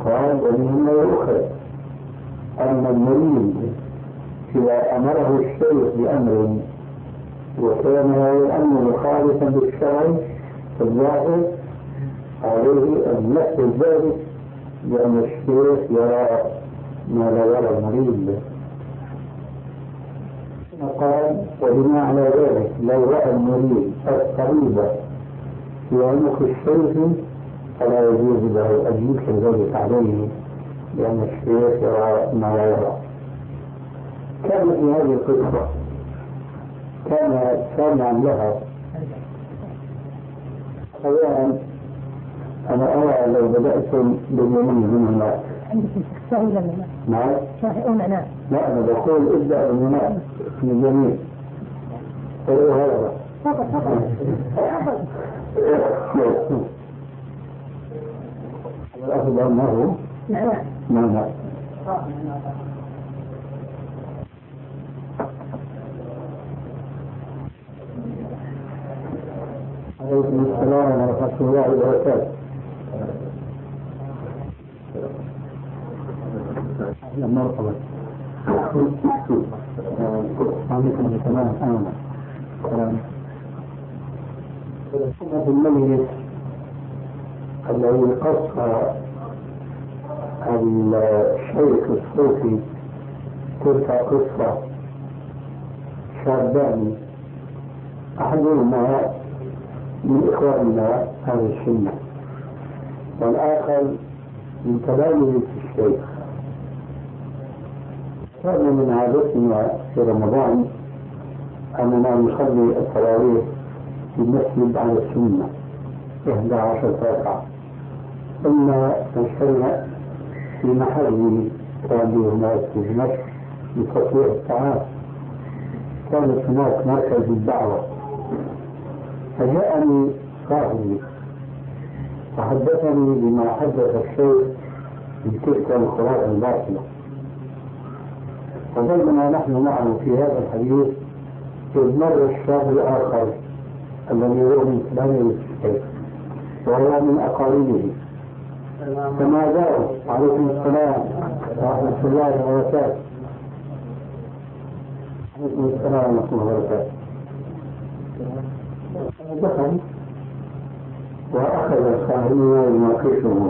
قال ومنهم ما يؤخذ أن المريد إذا أمره الشيخ بأمر وكان هذا الأمر مخالفا للشرع فالظاهر عليه أن يحصل ذلك لأن الشيخ يرى ما لا يرى المريد. قال وبناء على ذلك لو رأى المريد الطبيب في عنق الشيخ فلا يجوز له أن ينكر ذلك عليه لأن الشيخ يرى ما لا يرى. كان في هذه القصة كان سامعا لها أولا أنا أرى لو بدأتم باليمين من هناك عندك صحيح ولا لا؟ نعم صحيح ولا لا؟ لا أنا بقول ابدأ من هناك من اليمين هذا فقط الأفضل أنه نعم عليكم السلام ورحمة الله وبركاته. مرحبا. عليكم السلام. سنة الميت الذي قص الشيخ الصوفي تلك قصة شابان أحدهما من إخواننا هذا السنة والآخر من تلاميذ الشيخ. كان من عادتنا في رمضان أننا نصلي التراويح في المسجد على السنة 11 ركعة ثم نشترك في محل تراويح الناس في دمشق لتطويع الطعام. كانت هناك مركز الدعوة فجاءني صاحبي وحدثني بما حدث الشيخ من تلك الخرافة الباطلة. وبينما نحن معه في هذا الحديث إذ مر الشاب الآخر الذي هو من تلاميذ الشيخ وهو من أقاربه فما جاء عليكم السلام ورحمة الله وبركاته. عليكم السلام ورحمة الله وبركاته. دخل وأخذ صاحبه يناقشه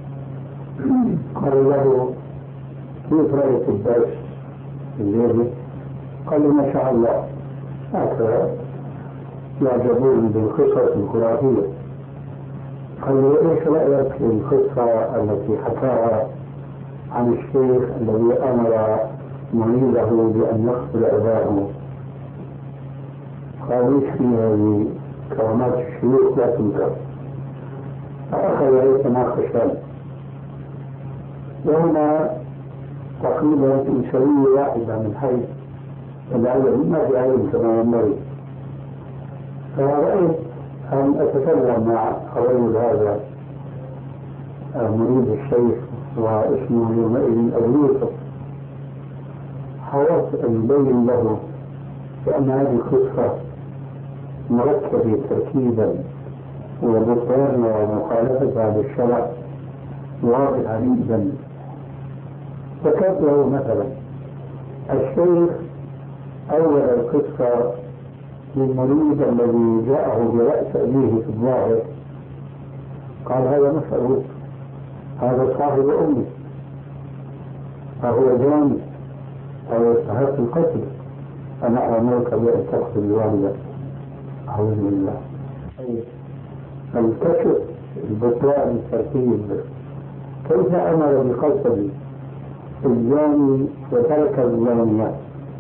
قال له كيف رأيت الدرس الليلي؟ قال له ما شاء الله هكذا يعجبون بالقصص الخرافية. قال له ايش رأيك في القصة التي حكاها عن الشيخ الذي أمر مريضه بأن يقتل أباه؟ قال ايش في هذه كرامات الشيوخ لا تنكر. فأخذ يتناقشان وهنا تقريبا إنسانية واحدة من حيث العلم ما في علم كما ينبغي. فرأيت أن أتكلم مع رجل هذا مريد الشيخ واسمه يومئذ أبو يوسف. حاولت أن يبين له بأن هذه القصة مركبة تركيبا وبطلان ومخالفتها بالشرع واضحة جدا. ذكرت له مثلا الشيخ أول القصة للمريض الذي جاءه برأس أبيه في الظاهر قال هذا مسألة هذا صاحب أمي فهو جاني أو يستحق القتل أنا أمرك بأن تقتل الوالدة. أعوذ بالله. الكشف البطلان التركيب كيف أمر بقتل الزاني وترك الزانية؟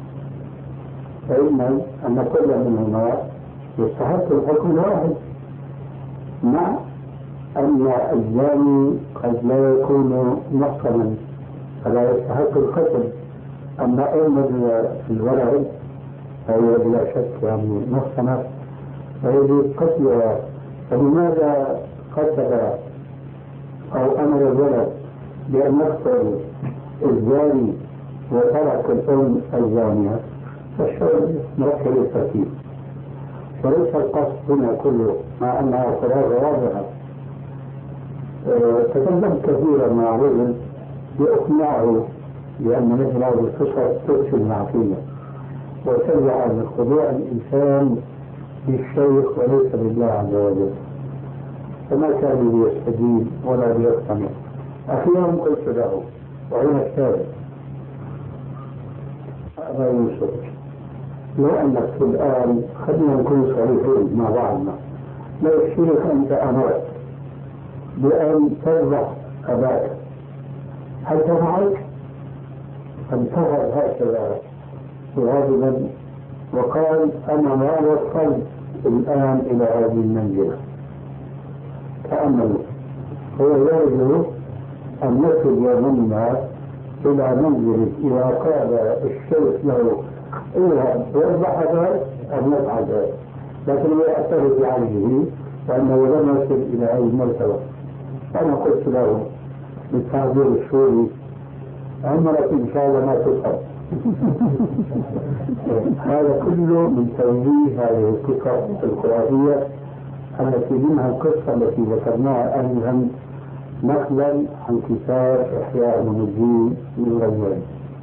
فإن أن كل منهما يستحق الحكم الواحد مع أن الزاني قد لا يكون محصنا فلا يستحق القتل. أما أم الولد فهي بلا شك يعني محصنة فيجب قتلها. فلماذا قتل أو أمر الولد بأن يقتل الزاني وترك الأم الزانية؟ فالشرع مركب الترتيب وليس القصد هنا كله مع أنها خلاصة واضحة تكلمت كثيرا مع رجل لأقنعه بأن مثل هذه القصص تفسد العقيدة وترجع على خضوع الإنسان للشيخ وليس لله عز وجل، فما كان ليستجيب ولا ليقتنع. أخيرا قلت له وهنا الشارع أبا يوسف، لو أنك الآن خلينا نكون صريحين مع بعضنا، لو الشيخ أنت أمرت بأن تذبح أباك هل تفعل؟ فانتهى هكذا غاضبا وقال أنا ما وصلت الآن إلى هذه المنزلة. تأملوا، هو يرجو أن نصل يومنا إلى منزلة إذا قال الشيخ له اذهب واذبح أباك أن يفعل ذلك، لكن هو يعترف بعجزه وأنه لم يصل إلى هذه المرتبة. أنا قلت له بالتعبير السوري عمرك إن شاء الله ما تصل. هذا كله من توجيه هذه القصص الخرافية التي منها القصة التي ذكرناها آنفا نقلا عن كتاب إحياء علوم الدين من غزوان.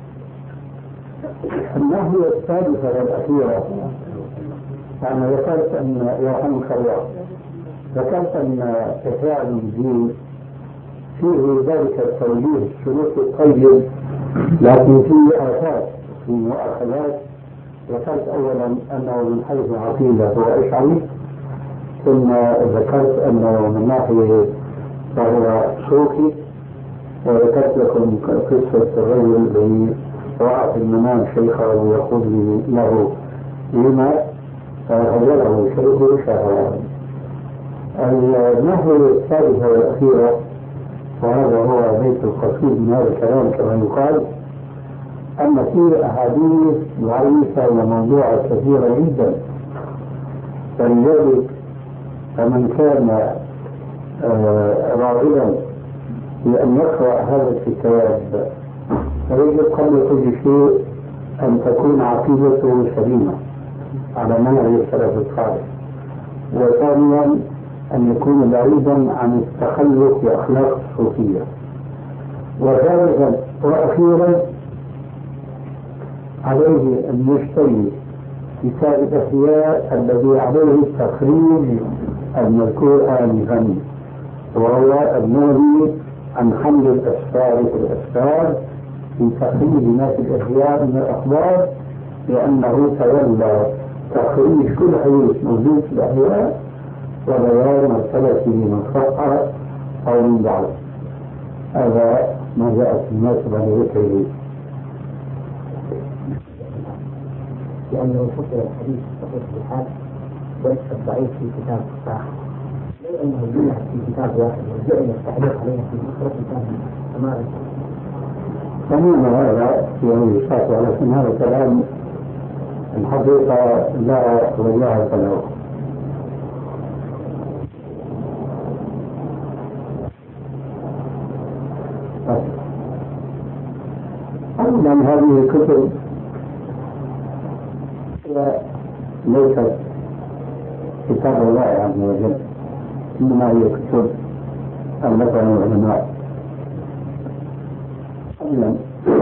الناحية الثالثة والأخيرة، أنا ذكرت أن يرحمك الله، ذكرت أن إحياء علوم الدين فيه ذلك التوجيه السلوك الطيب، لكن فيه آفات في مؤاخذات. ذكرت أولا أنه من حيث العقيدة هو أشعري، ثم ذكرت أنه من ناحية فهو صوفي، وذكرت لكم قصة الرجل الذي رأى في المنام شيخه ويقول له لما فغيره شيخه شهوة. الناحية الثالثة والأخيرة، وهذا هو بيت القصيد من هذا الكلام كما يقال، أن فيه أحاديث ضعيفة وموضوعة كثيرة جدا، فلذلك فمن كان راغبا بأن يقرأ هذا الكتاب فيجب قبل كل شيء أن تكون عقيدته سليمة على منهج السلف الصالح، وثانيا أن يكون بعيدا عن التخلف بأخلاق الصوفية، وثالثا وأخيرا عليه أن يشتري كتاب الإحياء الذي عليه التخريج المذكور آنفا، وهو النهي عن حمل الأسفار في الأسفار في تخريج ما في الإحياء من الأخبار، لأنه تولى تخريج كل حديث موجود في الإحياء وبيان مرتبته من صحة أو من ضعف. هذا ما جاء في المناسبة لذكره، لأنه فصل الحديث صحيح في الحال وليس الضعيف في كتاب الصحيح، لو أنه جمع في كتاب واحد وجعل التعليق عليه في أخرى كتاب تماما. تماما هذا يعني صحيح، ولكن هذا الكلام الحقيقة لا وجاهة له. أولا هذه الكتب ليست كتاب الله عز وجل، إنما هي كتب ألفها العلماء. أولا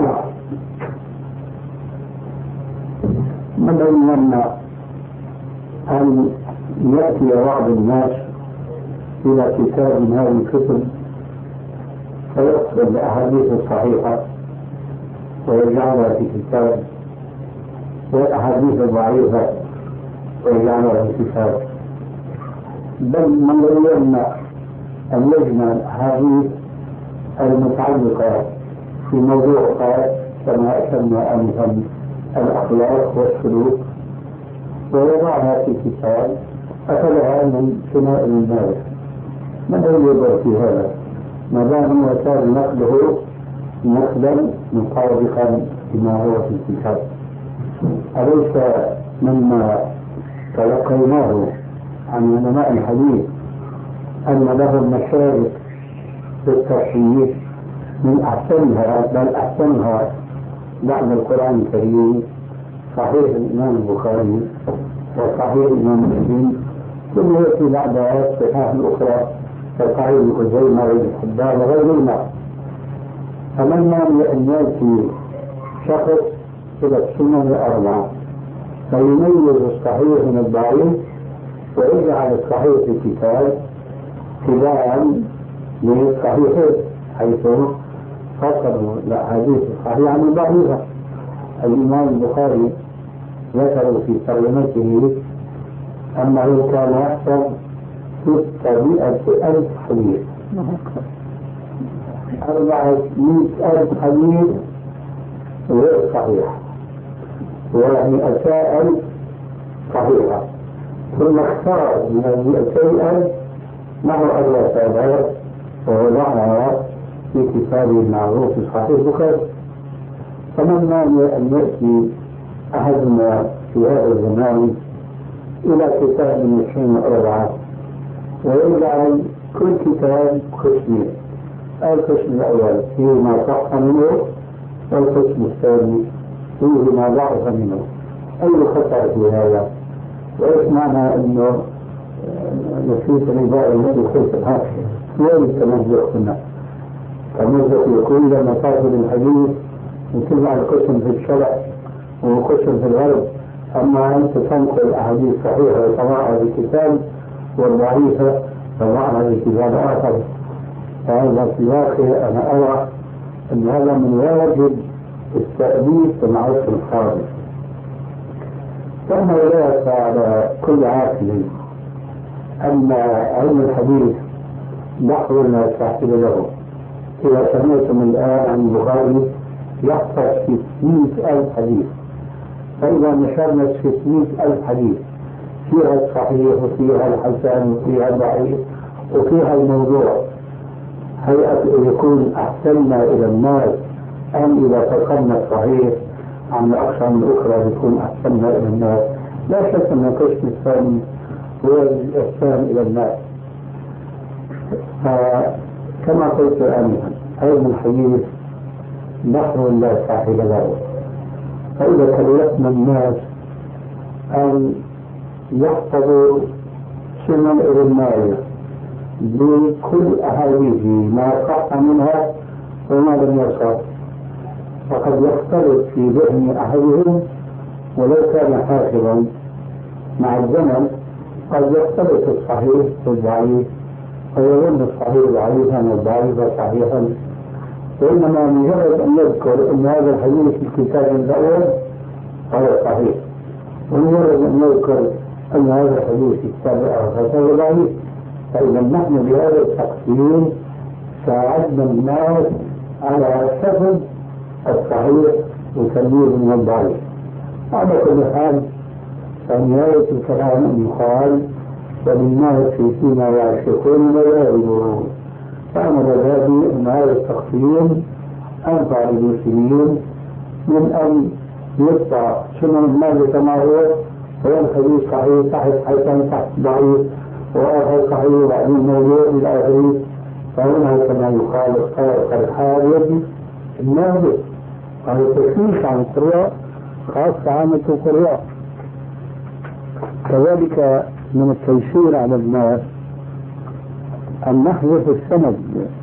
من يمنع أن يأتي بعض الناس إلى كتاب من هذه الكتب فيقصد الأحاديث الصحيحة ويجعلها في كتاب، والأحاديث الضعيفة ويجعلها في كتاب، بل من يمنع أن يجمع الأحاديث المتعلقة في موضوع خاص كما أشرنا آنفا الأخلاق والسلوك ويضعها في كتاب أخذها من ثناء الناس. من يضر في هذا ما دام كان نقله نقلا مطابقا لما هو في الكتاب؟ أليس مما تلقيناه عن علماء الحديث أن لهم مشارك في التصحيح من أحسنها بل أحسنها بعد القرآن الكريم صحيح الإمام البخاري وصحيح الإمام مسلم، ثم يأتي بعدها الصحاح الأخرى كصحيح ابن خزيمة وابن حبان وغيرهما. فمن مانع أن يأتي شخص إلى السنن الأربعة فيميز الصحيح من الضعيف ويجعل الصحيح في الكتاب تباعا للصحيحين، حيث فصلوا الأحاديث الصحيحة عن الضعيفة. الإمام البخاري ذكر في ترجمته أنه كان يحفظ 600,000 حديث، 400,000 حديث غير صحيح، يعني 200,000 صحيحة، ثم اختار من 200,000 نحو 4,000 ووضعها في كتابه المعروف صحيح البخاري. فمن مانع أن يأتي أحدنا في هذا الزمان إلى كتاب من 24 ويجعل كل كتاب قسمين، القسم الأول فيه ما صح منه والقسم الثاني فيه ما ضعف منه. أي خطأ في هذا؟ وإيش معنى أنه نسيت نداء الذي خلف الحاكم وين التمزق هنا؟ التمزق يكون لما تأخذ الحديث مثل على القسم في الشرع وقسم في الغرب، أما أنت تنقل الأحاديث الصحيحة وتضعها في كتاب والضعيفة تضعها في كتاب آخر. فهذا في الواقع أنا أرى أن هذا من واجب التأليف في العصر الحاضر. ثم لا يخفى على كل عاقل أن علم الحديث نحو لا صاحب له. إذا سمعتم الآن عن البخاري يحفظ 600,000 حديث، فإذا نشرنا 600,000 حديث فيها الصحيح وفيها الحسن وفيها الضعيف وفيها الموضوع، هل يكون أحسننا إلى الناس أم إذا فقدنا الصحيح عن الأقسام الأخرى يكون أحسننا إلى الناس؟ لا شك أن القسم الثاني هو الإحسان إلى الناس. كما قلت آنفا علم الحديث نحو لا صاحب له. فإذا كلفنا الناس أن يحفظوا سنن ابن ماجه بكل أحاديثه ما صح منها وما لم يصح، فقد يختلط في ذهن أحدهم ولو كان حافظا مع الزمن قد يختلط الصحيح والضعيف ويظن الصحيح ضعيفا والضعيف صحيحا، وإنما مجرد أن يذكر أن هذا الحديث في الكتاب الأول هذا صحيح، ومجرد أن يذكر أن هذا الحديث في الكتاب الآخر فهو ضعيف. فإذا نحن بهذا التقسيم ساعدنا الناس على حفظ الصحيح وتمييز من الضعيف. على كل حال فنهاية الكلام أن يقال وللناس فيما يعشقون ولا يعلمون. فأنا مذهبي أن هذا التقسيم أنفع للمسلمين من أن يقطع سنن المال كما هو الحديث صحيح تحت حسن تحت ضعيف وآخر صحيح وبعدين موضوع إلى آخره. فهنا كما يقال اختار الحارث النادر على التشويش عن القراء خاصة عامة القراء. كذلك من التيسير على الناس أن نحذف السند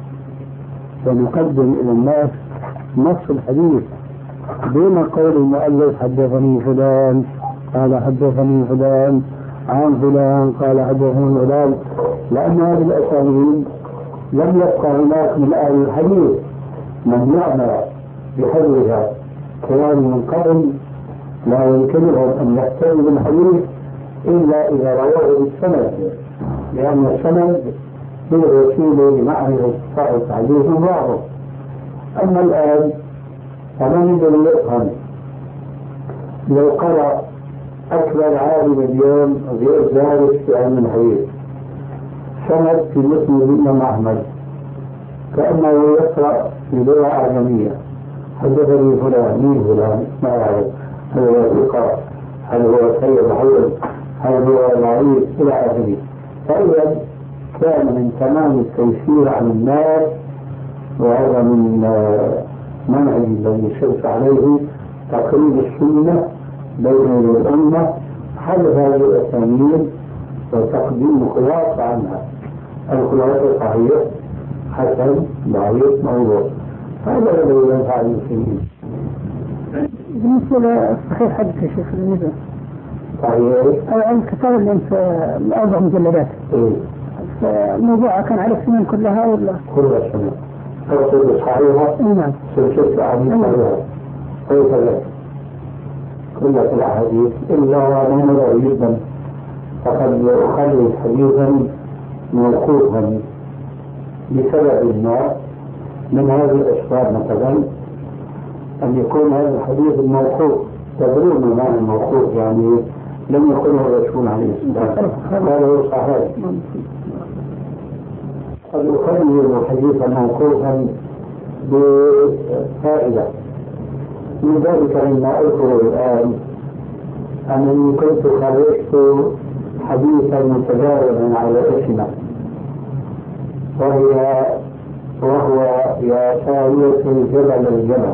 ونقدم إلى الناس نص الحديث دون قول المؤلف حدثني فلان قال حدثني فلان عن فلان قال حدثني فلان، لأن هذه الأسانيد لم يبقى هناك من أهل الحديث من يعمل بحذفها، كان من قبل لا يمكنهم أن يحتملوا بالحديث إلا إذا رواه بالسند، لأن السند هو الوسيلة لمعرفة صحة الحديث وضعفه. أما الآن فمن يقدر يفهم لو قرأ أكبر عالم اليوم غير دارس في علم الحديث سند في مسند الإمام أحمد كأنه يقرأ في لغة أعجمية، حدثني فلان مين فلان ما يعرف، هل هو ثقة هل هو سيد حول هل هو ضعيف إلى آخره. فإذا كان من تمام التيسير على الناس، وهذا من منهج الذي شرط عليه تقريب السنة بين الأمة، حذف هذه الأسانيد وتقديم خلاصة عنها. الخلاصة صحيح حسن ضعيف موضوع، هذا الذي ينفع المسلمين. بالنسبة للصحيح حديث يا شيخ النبي صحيح الكتاب اللي انت 4 مجلدات الموضوع كان على السنين كلها ولا؟ كلها سنة تقصد صحيحة؟ نعم سلسلة أحاديث صحيحة كيف لا؟ كلها الأحاديث إلا ما نظر جدا فقد يخلي حديثا موقوفا بسبب ما من هذه الأسباب، مثلا أن يكون هذا الحديث الموقوف تدرون معنى الموقوف يعني لم يكن الرسول عليه السلام هذا هو صحيح. قد يخلي حديثا موقوفا بفائدة من ذلك مما أذكر الآن أنني كنت خرجت حديثا متجاوزا على اسمه وهو يا سارية الجبل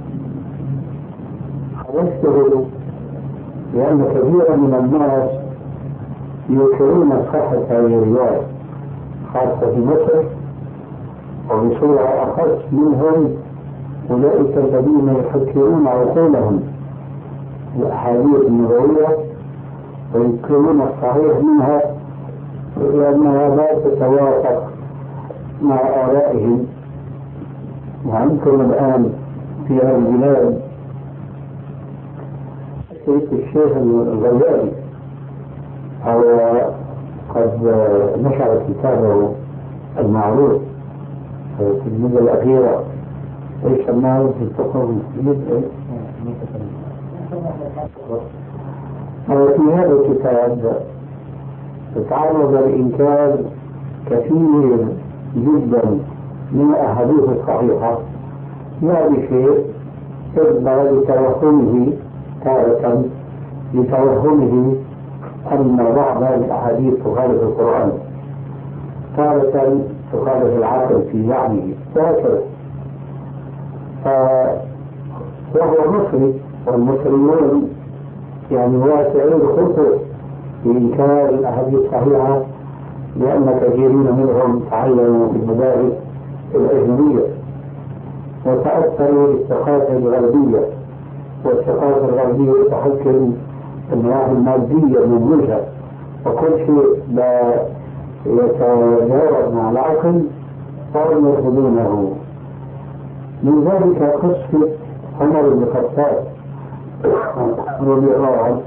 خرجته لأن كثيرا من الناس ينكرون صحة هذه الرواية خاصة في مصر وبصورة أخص منهم أولئك الذين يفكرون عقولهم الأحاديث النبوية وينكرون الصحيح منها لأنها لا تتوافق مع آرائهم. وعندكم الآن في هذه البلاد الشيخ الغزالي هو قد نشر كتابه المعروف في المدة الأخيرة ايش سماه في الفقه في هذا الكتاب تعرض لإنكار كثير جدا من الأحاديث الصحيحة لا بشيء إلا لتوهمه تارة لتوهمه أن بعض الأحاديث تخالف القرآن تارة تخالف العقل في زعمه وهكذا. وهو مصري والمصريون يعني واسعين الخطوة في إنكار الأحاديث الصحيحة لأن كثيرين منهم تعلموا في المدارس الأجنبية وتأثروا بالثقافة الغربية والثقافة الغربية تحكم النواحي المادية من وجهة وكل شيء لا يتجاوز مع العقل فهم يرفضونه. من ذلك قصة عمر بن الخطاب رضي الله عنه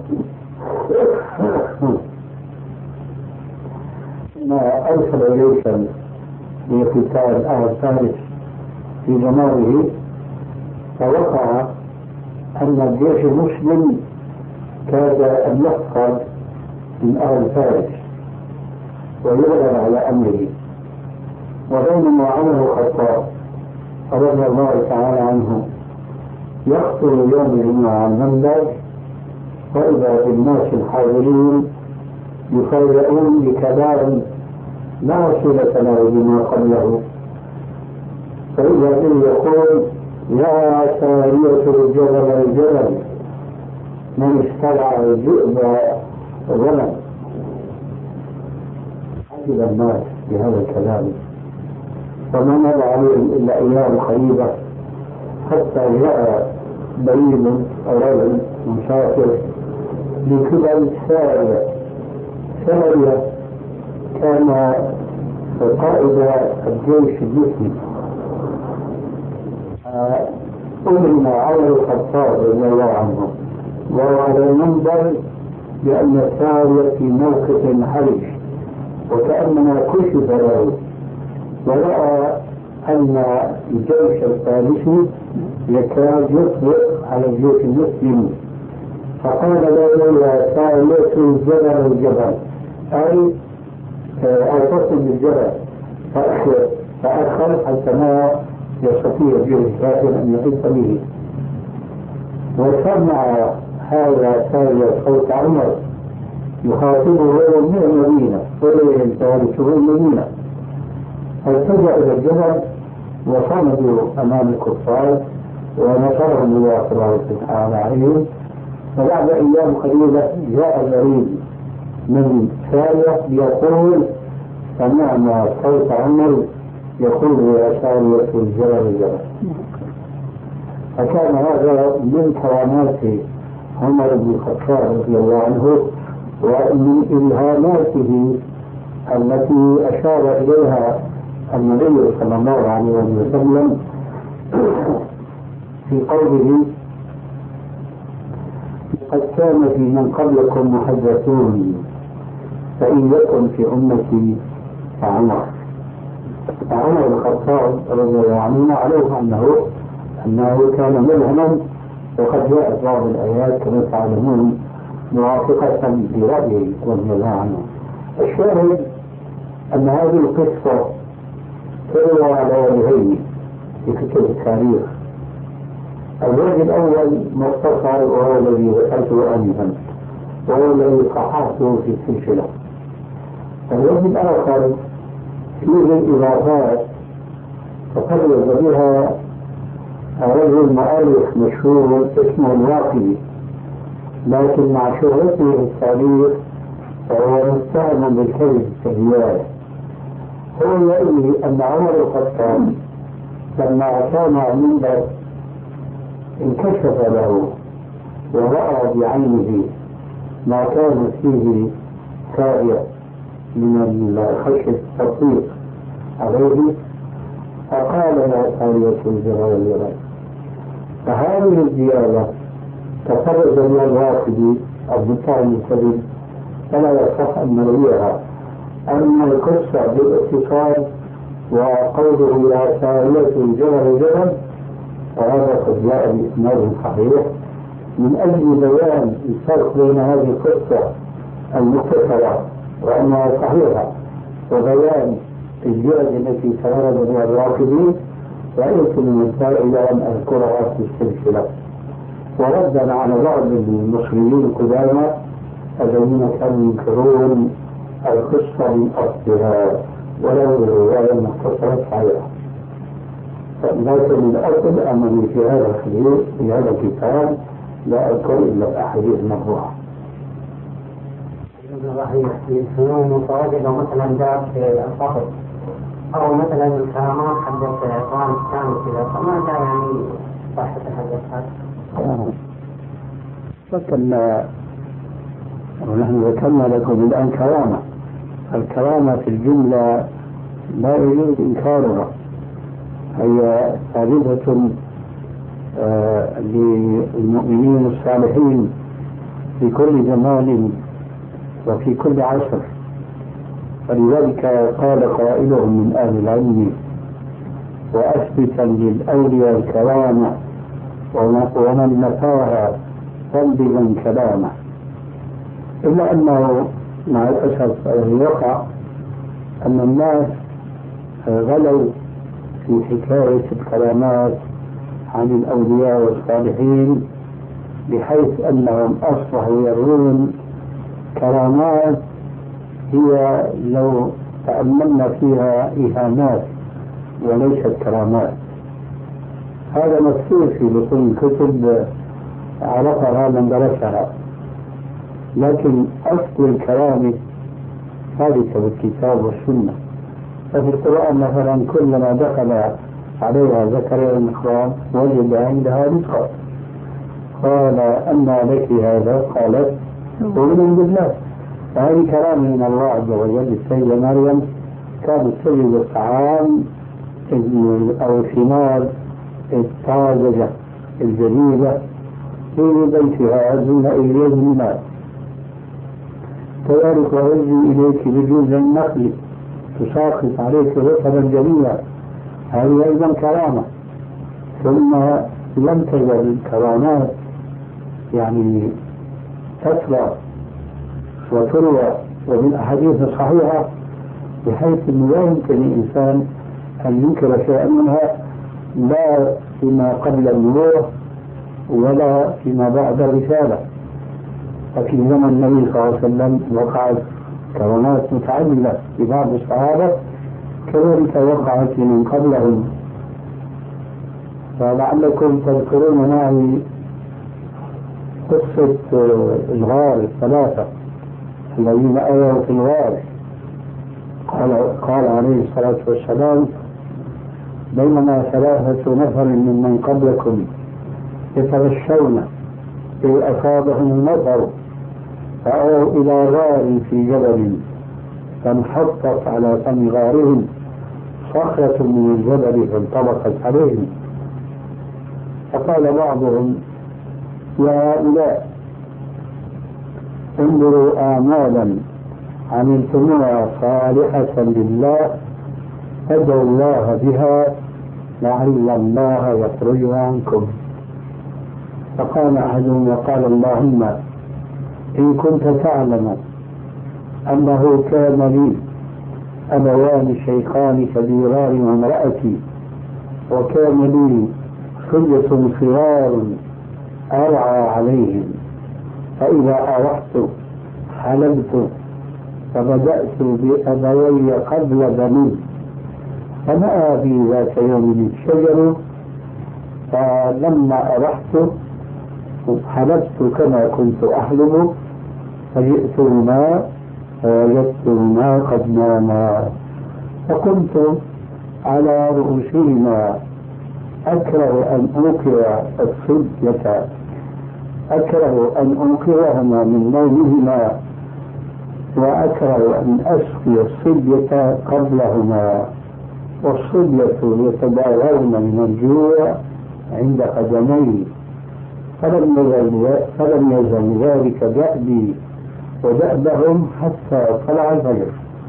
ما أرسل جيشا لقتال أهل فارس في زمانه فوقع أن الجيش المسلم كاد أن يحصل من أهل فارس ويغلب على أمره وبينما عمر الخطاب رضي الله تعالى عنه يخطر يوم الجمعة على المنبر وإذا بالناس الحاضرين يفاجئون بكلام لا صلة له بما قبله فإذا به يقول يا سارية الجبل من استرعى الذئب ظلم. عجب الناس بهذا الكلام وما مضى عليهم إلا أيام قريبة حتى جاء بريد أو رجل مسافر من قبل سارية كان قائد الجيش المسلم أمرنا عمر الخطاب رضي الله عنه وهو على المنبر بأن سارية في موقف حرج وكأنما كشف له ورأى أن الجيش الفارسي يكاد يطلق على الجيش المسلم فقال له يا سارية الجبل أي تصل بالجبل فأخر حتى ما يستطيع الجيش الكافر أن يحيط به. وسمع هذا سارية صوت عمر يخاطبه من المدينة وليه الفارسه المدينة فالتجأ إلى الجبل وصمدوا أمام الكفار ونصرهم الله سبحانه وتعالى عليهم. فبعد أيام قليلة جاء البريد من سارية يقول سمعنا صوت عمر يقول يا سارية الجبل الجبل. فكان هذا من كرامات عمر بن الخطاب رضي الله عنه ومن إلهاماته التي أشار إليها النبي صلى الله عليه وسلم في قوله قد كان في من قبلكم محدثون فإن يكن في أمتي فعمر. عمر بن الخطاب رضي الله عنه معروف أنه كان ملهما، وقد جاءت بعض الآيات كما تعلمون موافقة لرأيه رضي الله عنه. الشاهد أن هذه القصة تروى على وجهين في كتب التاريخ. الوجه الأول مختصر وهو الذي ذكرته آنفا وهو الذي صححته في السلسلة. الوجه الآخر فيه إضافات تفرد بها رجل مؤلف مشهور اسمه الواقدي، لكن مع شهرته في التاريخ فهو متهم بالكذب في الرواية. هو يروي أن عمر الخطاب لما كان على المنبر انكشف له ورأى بعينه ما كان فيه سائر من الخشب التطبيق عليه، فقال يا سارية الجبل. فهذه الزيادة تفرد من الواقدي المتهم بالكذب فلا يصح أن نرويها. أما القصة بالاتصال وقوله يا سارية الجبل جبل فهذا قد جاء بإسناد صحيح من أجل بيان الفرق بين هذه القصة المختصرة وأنها صحيحة وبيان الزيادة التي تورد من الواقدين، رأيت من الفائدة أن أذكرها في السلسلة. وردا على بعض المصريين القدامى الذين كانوا ينكرون القصة من أصلها ولو الرواية المختصرة صحيحة. لكن الأصل أنني في هذا الخليل في هذا الكتاب لا أذكر إلا الأحاديث المرفوعة. في الفنون المتواجدة مثلا جاء في الفقر أو مثلا الكرامات حدث إعطان كامل كذا، فما جاء يعني صح تتحدث هذا؟ فكنا ونحن ذكرنا لكم الآن كرامة. الكرامة في الجملة لا يجوز إنكارها، هي ثابتة للمؤمنين الصالحين في كل زمان وفي كل عصر. فلذلك قال قائلهم من أهل العلم وأثبتا للأولياء الكرامة ومن نفاها فانبذا كلامه. إلا أنه مع الأسف يقع أن الناس غلوا في حكاية الكرامات عن الأولياء والصالحين بحيث أنهم أصبحوا يرون كرامات هي لو تأملنا فيها إهانات وليست كرامات. هذا مكتوب في بطون الكتب عرفها من درسها، لكن أصل الكلام ثابت بالكتاب والسنة. ففي القرآن مثلا كلما دخل عليها ذكر المحرام وجد عندها رزقا، قال أنى لك هذا؟ قالت أؤمن بالله. فهذه كلام من الله عز وجل. السيدة مريم كانت تجد الطعام أو الثمار الطازجة الجديدة في بيتها دون إليه الماء. كذلك وأهدي إليك بجوز النخل تساقط عليك رطبا جميلا، هذه أيضا كرامة. ثم لم تزل الكرامات يعني تترى وتروى ومن أحاديث صحيحة بحيث أنه لا يمكن الإنسان أن ينكر شيئا منها لا فيما قبل النبوة ولا فيما بعد الرسالة. ففي زمن النبي صلى الله عليه وسلم وقعت كرامات متعددة لبعض الصحابة، كذلك وقعت من قبلهم. فلعلكم تذكرون معي قصة الغار الثلاثة الذين آووا في الغار، قال عليه الصلاة والسلام: بينما 3 نفر ممن قبلكم يتغشون إذ أصابهم المطر فأووا إلى غار في جبل فانحطت على فم غارهم صخرة من الجبل فانطبقت عليهم، فقال بعضهم: يا هؤلاء انظروا أعمالا عملتموها صالحة لله فادعوا الله بها لعل الله يفرج عنكم. فقال أحدهم وقال: اللهم إن كنت تعلم أنه كان لي أبوان شيخان كبيران وامرأتي وكان لي خلة صغار أرعى عليهم، فإذا أرحت حلبت فبدأت بأبوي قبل بني، فنأى بي ذات يوم الشجر، فلما أرحت حلبت كما كنت أحلب، فجئت الماء فوجدت الماء قد ناما، فكنت على رؤوسهما أكره أن أوقظ الصبية، أكره أن أوقظهما من نومهما، وأكره أن أسقي الصبية قبلهما، والصبية يتداوون من الجوع عند قدمي، فلم يزل ذلك دأبي ودأبهم حتى طلع الفجر،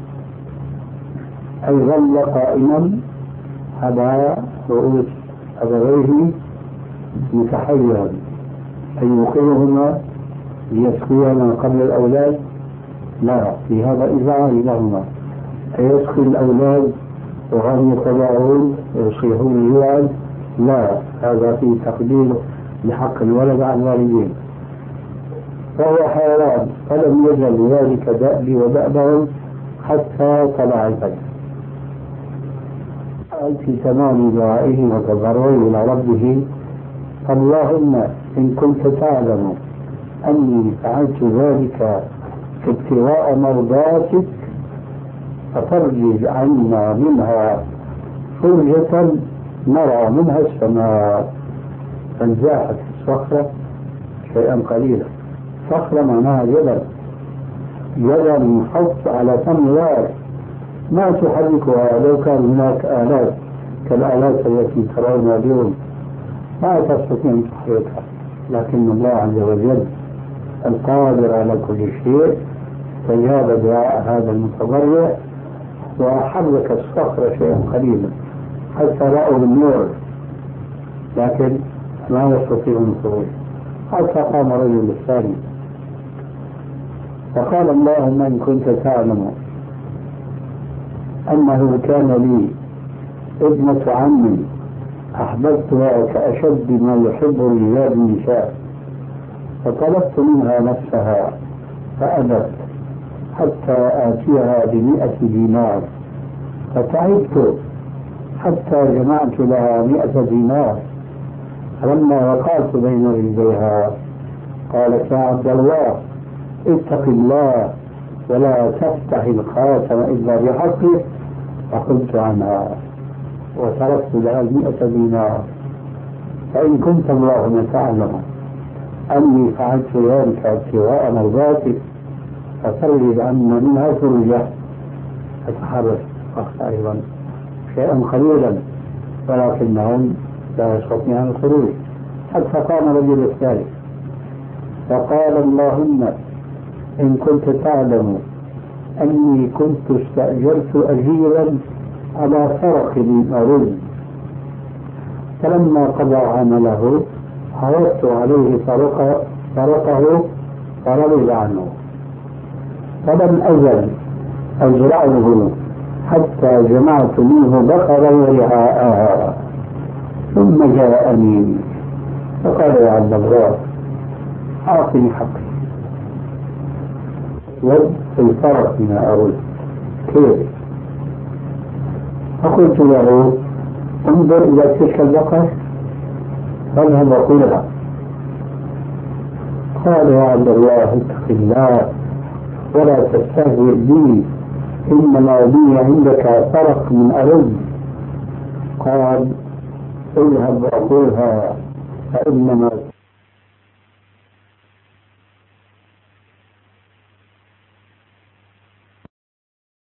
أي ظل قائما على رؤوس أبويه متحيرا أن يوقظهما ليسقيهما قبل الأولاد؟ لا، في هذا إذعان لهما، أيسقي الأولاد وهم يتبعون ويصيحون جوعا؟ لا، هذا فيه تقدير لحق الولد عن والديه، فهو حيوان، فلم يزل ذلك دأبي ودأبهم حتى طلع الفجر. في تمام دعائه وتضرعه إلى ربه: اللهم إن كنت تعلم أني فعلت ذلك ابتغاء مرضاتك ففرج عنا منها فرجة نرى منها السماء. فانزاحت الصخرة شيئا قليلا، صخرة معناها جبل، جبل منحط على فم غار ما تحركها لو كان هناك آلات كالآلات التي ترونها اليوم ما تستطيع أن تحركها، لكن الله عز وجل القادر على كل شيء فجاب دعاء هذا المتضرع وحرك الصخرة شيئا قليلا حتى رأوا النور، لكن ما يستطيعون الخروج، حتى قام رجل الثاني فقال: اللهم إن كنت تعلم أنه كان لي ابنة عمي أحببتها كأشد ما يحب الرجال النساء، فطلبت منها نفسها فأبت حتى آتيها ب100 دينار، فتعبت حتى جمعت لها 100 دينار، فلما وقعت بين رجليها قالت: يا عبد الله اتق الله ولا تفتح الخاتم إلا بحقه، فقلت عنها وتركت لها 100 دينار. فإن كنت اللهم تعلم أني فعلت ذلك ابتغاء مرضاتك ففرج عنا منها فرجة، فتحرك أيضا شيئا قليلا ولكنهم لا يستطيعون الخروج، حتى قام الرجل الثالث فقال: اللهم إن كنت تعلم أني كنت استأجرت أجيرا على فرق أرد، فلما قضى عمله عرضت عليه فرقه فرضي عنه، فلم أزل أزرعه حتى جمعت منه بقرا ورعاءها، ثم جاءني فقال: يا عبد الله أعطني حقي، ود الفرق من أرد كيف؟ فقلت له: انظر إلى تلك البقرة فاذهب وكلها. قال: يا عبد الله اتق الله ولا تستهزئ بي إنما بي عندك فرق من أرز. قال اذهب وأقولها فإنما